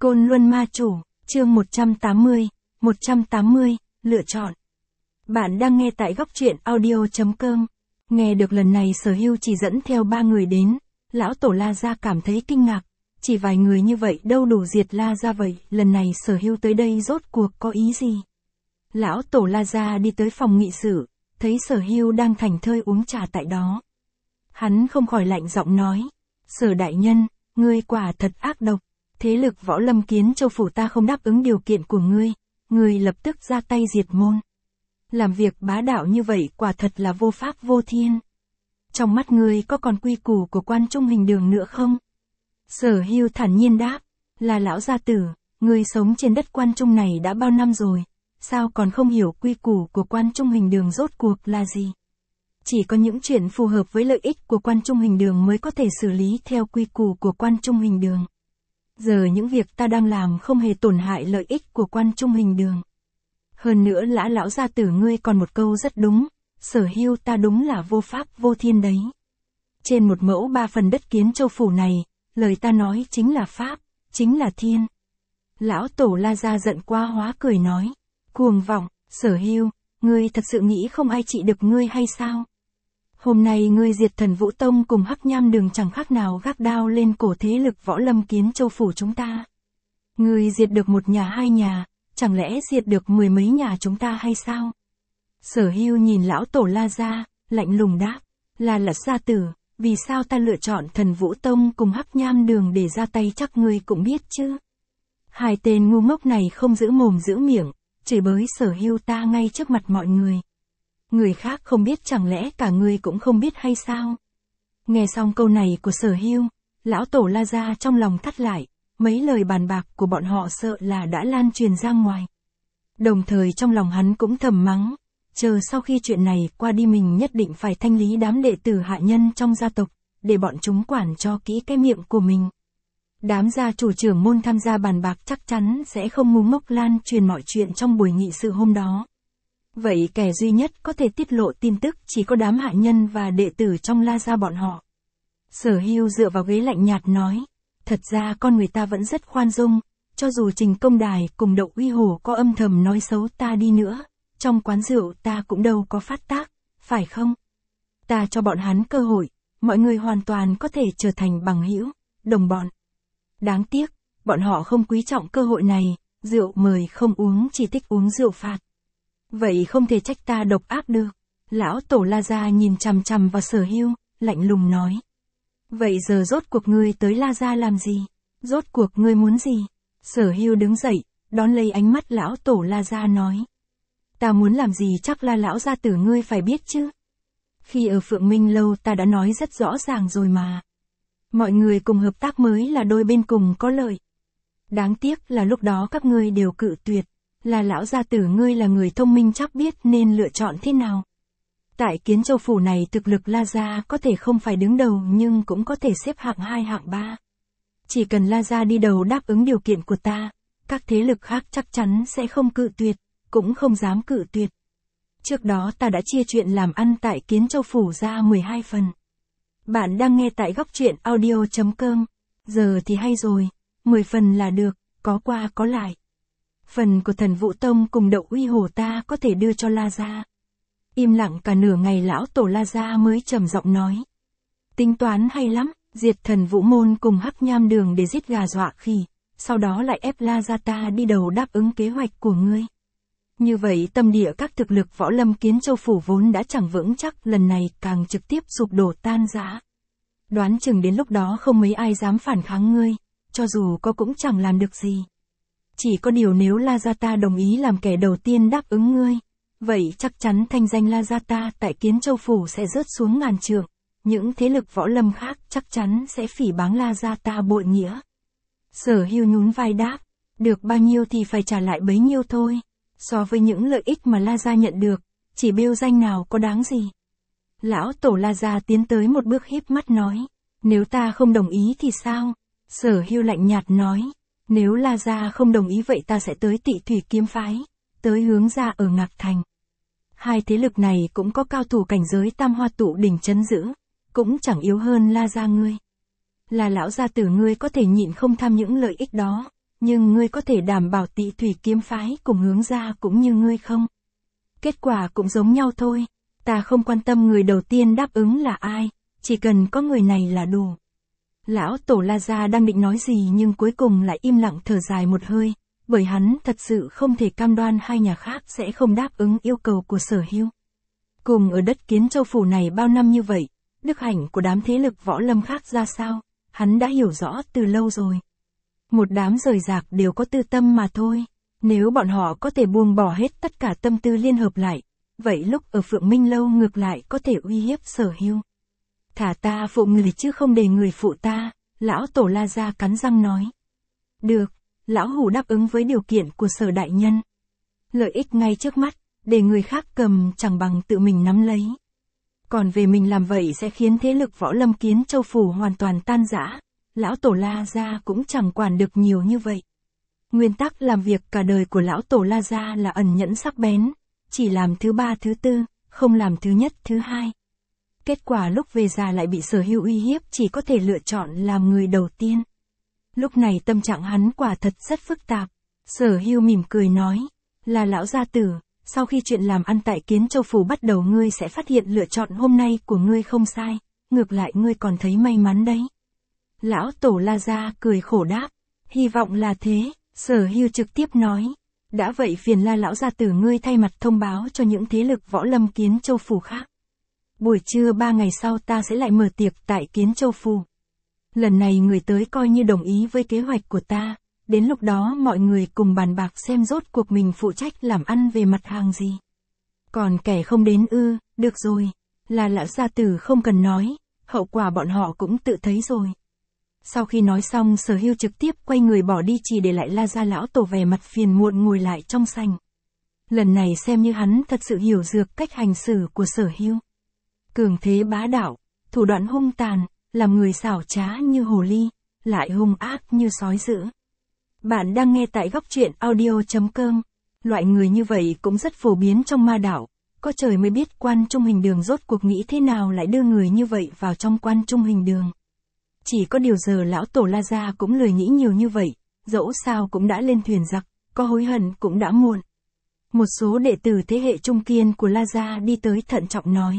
Côn Luân Ma Chủ, chương 180, lựa chọn. Bạn đang nghe tại góc truyện audio.com. Nghe được lần này Sở Hưu chỉ dẫn theo 3 người đến, lão tổ La Gia cảm thấy kinh ngạc. Chỉ vài người như vậy đâu đủ diệt La Gia vậy, lần này Sở Hưu tới đây rốt cuộc có ý gì? Lão tổ La Gia đi tới phòng nghị sự, thấy Sở Hưu đang thảnh thơi uống trà tại đó. Hắn không khỏi lạnh giọng nói, Sở đại nhân, ngươi quả thật ác độc. Thế lực Võ Lâm Kiến Châu phủ ta không đáp ứng điều kiện của ngươi lập tức ra tay diệt môn. Làm việc bá đạo như vậy quả thật là vô pháp vô thiên. Trong mắt ngươi có còn quy củ của Quan Trung Hình Đường nữa không? Sở Hưu thản nhiên đáp, là lão gia tử, ngươi sống trên đất Quan Trung này đã bao năm rồi, sao còn không hiểu quy củ của Quan Trung Hình Đường rốt cuộc là gì? Chỉ có những chuyện phù hợp với lợi ích của Quan Trung Hình Đường mới có thể xử lý theo quy củ của Quan Trung Hình Đường. Giờ những việc ta đang làm không hề tổn hại lợi ích của Quan Trung Hình Đường. Hơn nữa lão gia tử ngươi còn một câu rất đúng, Sở Hưu ta đúng là vô pháp vô thiên đấy. Trên 1 mẫu 3 phần đất Kiến Châu phủ này, lời ta nói chính là pháp, chính là thiên. Lão tổ La Gia giận qua hóa cười nói, cuồng vọng, Sở Hưu, ngươi thật sự nghĩ không ai trị được ngươi hay sao? Hôm nay ngươi diệt Thần Vũ Tông cùng Hắc Nham Đường chẳng khác nào gác đao lên cổ thế lực Võ Lâm Kiến Châu phủ chúng ta. Ngươi diệt được 1 nhà 2 nhà, chẳng lẽ diệt được 10 mấy nhà chúng ta hay sao? Sở Hưu nhìn lão tổ La Gia, lạnh lùng đáp, là gia tử, vì sao ta lựa chọn Thần Vũ Tông cùng Hắc Nham Đường để ra tay chắc ngươi cũng biết chứ. Hai tên ngu ngốc này không giữ mồm giữ miệng, chửi bới Sở Hưu ta ngay trước mặt mọi người. Người khác không biết chẳng lẽ cả ngươi cũng không biết hay sao? Nghe xong câu này của Sở Hưu, lão tổ La Gia trong lòng thắt lại, mấy lời bàn bạc của bọn họ sợ là đã lan truyền ra ngoài. Đồng thời trong lòng hắn cũng thầm mắng, chờ sau khi chuyện này qua đi mình nhất định phải thanh lý đám đệ tử hạ nhân trong gia tộc, để bọn chúng quản cho kỹ cái miệng của mình. Đám gia chủ trưởng môn tham gia bàn bạc chắc chắn sẽ không ngu ngốc lan truyền mọi chuyện trong buổi nghị sự hôm đó. Vậy kẻ duy nhất có thể tiết lộ tin tức chỉ có đám hạ nhân và đệ tử trong La Gia bọn họ. Sở Hưu dựa vào ghế lạnh nhạt nói, thật ra con người ta vẫn rất khoan dung, cho dù Trình Công Đài cùng Đậu Uy Hổ có âm thầm nói xấu ta đi nữa, trong quán rượu ta cũng đâu có phát tác, phải không? Ta cho bọn hắn cơ hội, mọi người hoàn toàn có thể trở thành bằng hữu, đồng bọn. Đáng tiếc, bọn họ không quý trọng cơ hội này, rượu mời không uống chỉ thích uống rượu phạt. Vậy không thể trách ta độc ác được. Lão tổ La Gia nhìn chằm chằm vào Sở Hưu, lạnh lùng nói. Vậy giờ rốt cuộc ngươi tới La Gia làm gì? Rốt cuộc ngươi muốn gì? Sở Hưu đứng dậy, đón lấy ánh mắt lão tổ La Gia nói. Ta muốn làm gì chắc là lão gia tử ngươi phải biết chứ. Khi ở Phượng Minh Lâu ta đã nói rất rõ ràng rồi mà. Mọi người cùng hợp tác mới là đôi bên cùng có lợi. Đáng tiếc là lúc đó các ngươi đều cự tuyệt. Là lão gia tử ngươi là người thông minh chắc biết nên lựa chọn thế nào. Tại Kiến Châu phủ này thực lực La Gia có thể không phải đứng đầu nhưng cũng có thể xếp hạng 2 hạng 3. Chỉ cần La Gia đi đầu đáp ứng điều kiện của ta, các thế lực khác chắc chắn sẽ không cự tuyệt, cũng không dám cự tuyệt. Trước đó ta đã chia chuyện làm ăn tại Kiến Châu phủ ra 12 phần. Bạn đang nghe tại góc truyện audio.com. Giờ thì hay rồi, 10 phần là được, có qua có lại. Phần của Thần Vũ Tông cùng Đậu Uy Hổ ta có thể đưa cho La Gia. Im lặng cả nửa ngày lão tổ La Gia mới trầm giọng nói. Tính toán hay lắm, diệt Thần Vũ Môn cùng Hắc Nham Đường để giết gà dọa khỉ, sau đó lại ép La Gia ta đi đầu đáp ứng kế hoạch của ngươi. Như vậy tâm địa các thực lực Võ Lâm Kiến Châu phủ vốn đã chẳng vững chắc, lần này càng trực tiếp sụp đổ tan rã. Đoán chừng đến lúc đó không mấy ai dám phản kháng ngươi, cho dù có cũng chẳng làm được gì. Chỉ có điều nếu La Gia ta đồng ý làm kẻ đầu tiên đáp ứng ngươi, vậy chắc chắn thanh danh La Gia ta tại Kiến Châu phủ sẽ rớt xuống ngàn trượng, những thế lực võ lâm khác chắc chắn sẽ phỉ báng La Gia ta bội nghĩa. Sở Hưu nhún vai đáp, được bao nhiêu thì phải trả lại bấy nhiêu thôi, so với những lợi ích mà La Gia nhận được, chỉ bêu danh nào có đáng gì. Lão tổ La Gia tiến tới một bước híp mắt nói, nếu ta không đồng ý thì sao? Sở Hưu lạnh nhạt nói. Nếu La Gia không đồng ý vậy ta sẽ tới Tị Thủy Kiếm Phái, tới Hướng Gia ở Ngạc Thành. Hai thế lực này cũng có cao thủ cảnh giới Tam Hoa Tụ Đỉnh trấn giữ, cũng chẳng yếu hơn La Gia ngươi. Là lão gia tử ngươi có thể nhịn không tham những lợi ích đó, nhưng ngươi có thể đảm bảo Tị Thủy kiếm phái cùng Hướng gia cũng như ngươi không? Kết quả cũng giống nhau thôi, ta không quan tâm người đầu tiên đáp ứng là ai, chỉ cần có người này là đủ. Lão Tổ La Gia đang định nói gì nhưng cuối cùng lại im lặng thở dài một hơi, bởi hắn thật sự không thể cam đoan hai nhà khác sẽ không đáp ứng yêu cầu của Sở Hưu. Cùng ở đất Kiến Châu phủ này bao năm như vậy, đức hạnh của đám thế lực võ lâm khác ra sao, hắn đã hiểu rõ từ lâu rồi. Một đám rời rạc đều có tư tâm mà thôi, nếu bọn họ có thể buông bỏ hết tất cả tâm tư liên hợp lại, vậy lúc ở Phượng Minh Lâu ngược lại có thể uy hiếp Sở Hưu. Thả ta phụ người chứ không để người phụ ta, lão Tổ La Gia cắn răng nói. Được, lão hủ đáp ứng với điều kiện của Sở đại nhân. Lợi ích ngay trước mắt, để người khác cầm chẳng bằng tự mình nắm lấy. Còn về mình làm vậy sẽ khiến thế lực võ lâm Kiến Châu phủ hoàn toàn tan rã, lão Tổ La Gia cũng chẳng quản được nhiều như vậy. Nguyên tắc làm việc cả đời của lão Tổ La Gia là ẩn nhẫn sắc bén, chỉ làm thứ ba thứ tư, không làm thứ nhất thứ hai. Kết quả lúc về già lại bị Sở Hưu uy hiếp, chỉ có thể lựa chọn làm người đầu tiên. Lúc này tâm trạng hắn quả thật rất phức tạp. Sở Hưu mỉm cười nói, là lão gia tử, sau khi chuyện làm ăn tại Kiến Châu phủ bắt đầu ngươi sẽ phát hiện lựa chọn hôm nay của ngươi không sai, ngược lại ngươi còn thấy may mắn đấy. Lão Tổ La Gia cười khổ đáp, hy vọng là thế. Sở Hưu trực tiếp nói, đã vậy phiền La lão gia tử ngươi thay mặt thông báo cho những thế lực võ lâm Kiến Châu phủ khác. Buổi trưa 3 ngày sau ta sẽ lại mở tiệc tại Kiến Châu phủ. Lần này người tới coi như đồng ý với kế hoạch của ta, đến lúc đó mọi người cùng bàn bạc xem rốt cuộc mình phụ trách làm ăn về mặt hàng gì. Còn kẻ không đến được rồi, là lão gia tử không cần nói, hậu quả bọn họ cũng tự thấy rồi. Sau khi nói xong Sở Hưu trực tiếp quay người bỏ đi, chỉ để lại La Gia lão tổ vẻ mặt phiền muộn ngồi lại trong sảnh. Lần này xem như hắn thật sự hiểu được cách hành xử của Sở Hưu. Cường thế bá đạo, thủ đoạn hung tàn, làm người xảo trá như hồ ly, lại hung ác như sói dữ. Bạn đang nghe tại góc truyện audio.com. Loại người như vậy cũng rất phổ biến trong ma đạo, có trời mới biết Quan Trung Hình Đường rốt cuộc nghĩ thế nào lại đưa người như vậy vào trong Quan Trung Hình Đường. Chỉ có điều giờ lão Tổ La Gia cũng lười nghĩ nhiều như vậy, dẫu sao cũng đã lên thuyền giặc, có hối hận cũng đã muộn. Một số đệ tử thế hệ trung kiên của La Gia đi tới thận trọng nói.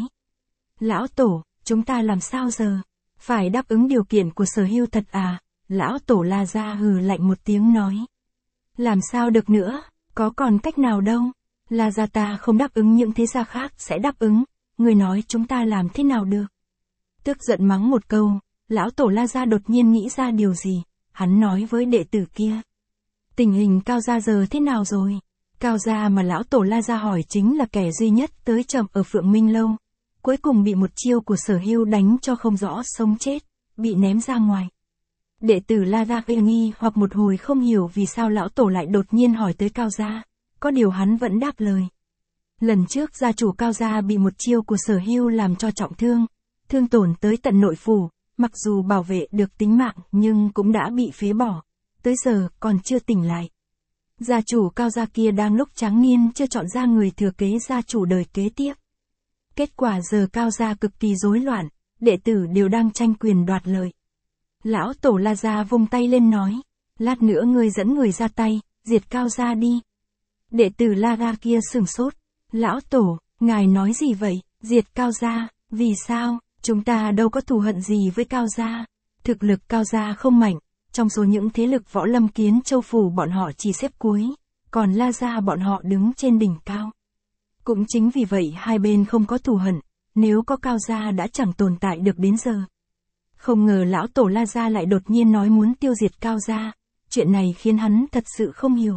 Lão Tổ, chúng ta làm sao giờ? Phải đáp ứng điều kiện của Sở Hưu thật à? Lão Tổ La Gia hừ lạnh một tiếng nói. Làm sao được nữa, có còn cách nào đâu. La Gia ta không đáp ứng những thế gia khác sẽ đáp ứng, người nói chúng ta làm thế nào được? Tức giận mắng một câu, lão Tổ La Gia đột nhiên nghĩ ra điều gì, hắn nói với đệ tử kia. Tình hình Cao gia giờ thế nào rồi? Cao gia mà lão Tổ La Gia hỏi chính là kẻ duy nhất tới chậm ở Phượng Minh Lâu. Cuối cùng bị một chiêu của Sở Hưu đánh cho không rõ sống chết, bị ném ra ngoài. Đệ tử La Gia nghi hoặc một hồi không hiểu vì sao lão Tổ lại đột nhiên hỏi tới Cao gia, có điều hắn vẫn đáp lời. Lần trước gia chủ Cao gia bị một chiêu của Sở Hưu làm cho trọng thương, thương tổn tới tận nội phủ, mặc dù bảo vệ được tính mạng nhưng cũng đã bị phế bỏ, tới giờ còn chưa tỉnh lại. Gia chủ Cao gia kia đang lúc tráng niên chưa chọn ra người thừa kế gia chủ đời kế tiếp. Kết quả giờ Cao gia cực kỳ rối loạn, đệ tử đều đang tranh quyền đoạt lợi. Lão Tổ La Gia vung tay lên nói, lát nữa ngươi dẫn người ra tay, diệt Cao gia đi. Đệ tử La Gia kia sửng sốt, lão Tổ, ngài nói gì vậy, diệt Cao gia, vì sao, chúng ta đâu có thù hận gì với Cao gia. Thực lực Cao gia không mạnh, trong số những thế lực võ lâm Kiến Châu phủ bọn họ chỉ xếp cuối, còn La Gia bọn họ đứng trên đỉnh cao. Cũng chính vì vậy hai bên không có thù hận, nếu có Cao gia đã chẳng tồn tại được đến giờ. Không ngờ lão Tổ La Gia lại đột nhiên nói muốn tiêu diệt Cao gia, chuyện này khiến hắn thật sự không hiểu.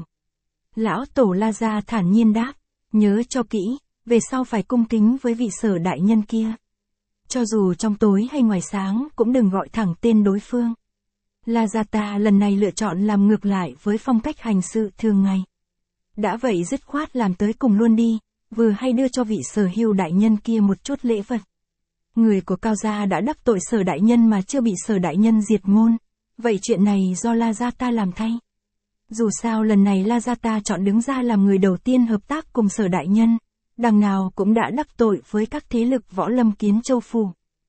Lão Tổ La Gia thản nhiên đáp, nhớ cho kỹ, về sau phải cung kính với vị Sở đại nhân kia. Cho dù trong tối hay ngoài sáng cũng đừng gọi thẳng tên đối phương. La Gia ta lần này lựa chọn làm ngược lại với phong cách hành sự thường ngày. Đã vậy dứt khoát làm tới cùng luôn đi, vừa hay đưa cho vị Sở Hưu đại nhân kia một chút lễ vật. Người của Cao gia đã đắc tội Sở đại nhân mà chưa bị Sở đại nhân diệt môn, vậy chuyện này do La Gia ta làm thay. Dù sao lần này La Gia ta chọn đứng ra làm người đầu tiên hợp tác cùng Sở đại nhân, đằng nào cũng đã đắc tội với các thế lực võ lâm Kiến Châu phủ.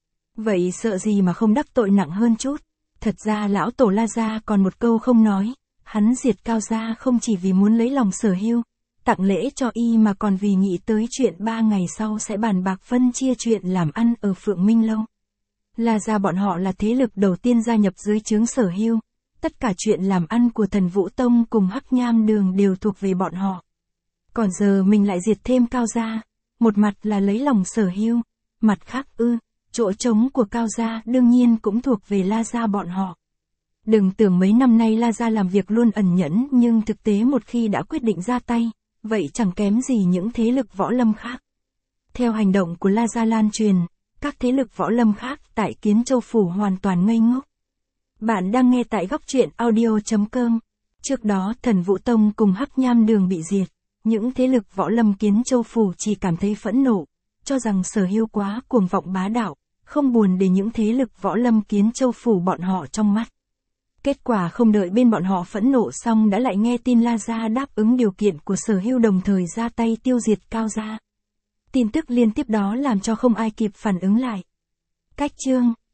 Vậy sợ gì mà không đắc tội nặng hơn chút. Thật ra lão Tổ La Gia còn một câu không nói, Hắn diệt Cao gia không chỉ vì muốn lấy lòng Sở Hưu, tặng lễ cho y mà còn vì nghĩ tới chuyện 3 ngày sau sẽ bàn bạc phân chia chuyện làm ăn ở Phượng Minh Lâu. La gia bọn họ là thế lực đầu tiên gia nhập dưới trướng Sở Hưu, tất cả chuyện làm ăn của Thần Vũ Tông cùng Hắc Nham Đường đều thuộc về bọn họ. Còn giờ mình lại diệt thêm Cao gia, một mặt là lấy lòng Sở Hưu, mặt khác chỗ trống của Cao gia đương nhiên cũng thuộc về La gia bọn họ. Đừng tưởng mấy năm nay La gia làm việc luôn ẩn nhẫn, nhưng thực tế một khi đã quyết định ra tay, vậy chẳng kém gì những thế lực võ lâm khác. Theo hành động của La gia lan truyền, các thế lực võ lâm khác tại Kiến Châu Phủ hoàn toàn ngây ngốc. Bạn đang nghe tại góc truyện audio.com. Trước đó Thần Vũ Tông cùng Hắc Nham Đường bị diệt, những thế lực võ lâm Kiến Châu Phủ chỉ cảm thấy phẫn nộ, cho rằng Sở Hưu quá cuồng vọng bá đạo, không buồn để những thế lực võ lâm Kiến Châu Phủ bọn họ trong mắt. Kết quả không đợi bên bọn họ phẫn nộ xong đã lại nghe tin La gia đáp ứng điều kiện của Sở Hưu, đồng thời ra tay tiêu diệt Cao gia. Tin tức liên tiếp đó làm cho không ai kịp phản ứng lại. Cách chương